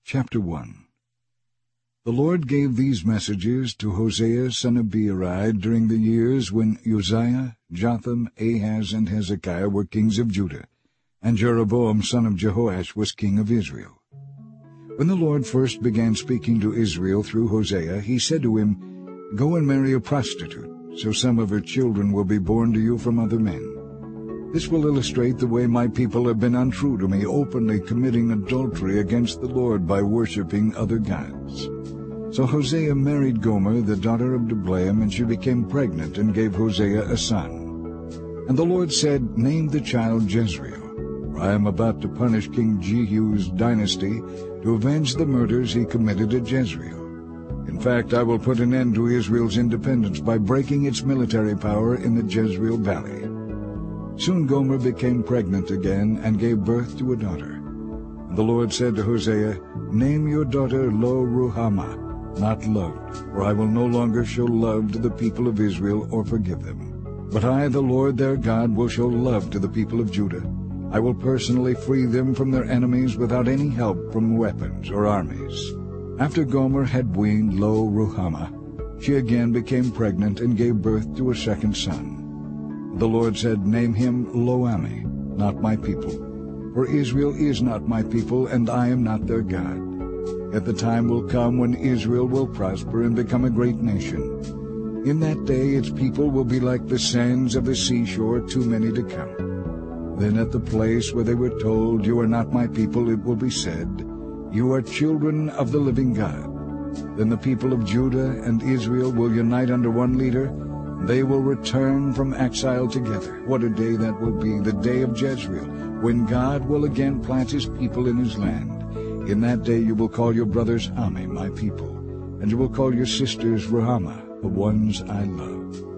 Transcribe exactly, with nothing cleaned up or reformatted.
Chapter one. The Lord gave these messages to Hosea son of Beeri during the years when Uzziah, Jotham, Ahaz, and Hezekiah were kings of Judah, and Jeroboam son of Jehoash was king of Israel. When the Lord first began speaking to Israel through Hosea, he said to him, "Go and marry a prostitute, so some of her children will be born to you from other men. This will illustrate the way my people have been untrue to me, openly committing adultery against the Lord by worshipping other gods." So Hosea married Gomer, the daughter of Diblaim, and she became pregnant and gave Hosea a son. And the Lord said, "Name the child Jezreel, for I am about to punish King Jehu's dynasty to avenge the murders he committed at Jezreel. In fact, I will put an end to Israel's independence by breaking its military power in the Jezreel Valley." Soon Gomer became pregnant again and gave birth to a daughter. And the Lord said to Hosea, "Name your daughter Lo-Ruhamah, not loved, for I will no longer show love to the people of Israel or forgive them. But I, the Lord their God, will show love to the people of Judah. I will personally free them from their enemies without any help from weapons or armies." After Gomer had weaned Lo-Ruhamah, she again became pregnant and gave birth to a second son. The Lord said, "Name him Lo-Ammi, not my people. For Israel is not my people, and I am not their God. Yet the time will come when Israel will prosper and become a great nation. In that day its people will be like the sands of the seashore, too many to count. Then at the place where they were told, 'You are not my people,' it will be said, 'You are children of the living God.' Then the people of Judah and Israel will unite under one leader. They will return from exile together. What a day that will be, the day of Jezreel, when God will again plant his people in his land. In that day you will call your brothers Ammi, my people, and you will call your sisters Ruhamah, the ones I love."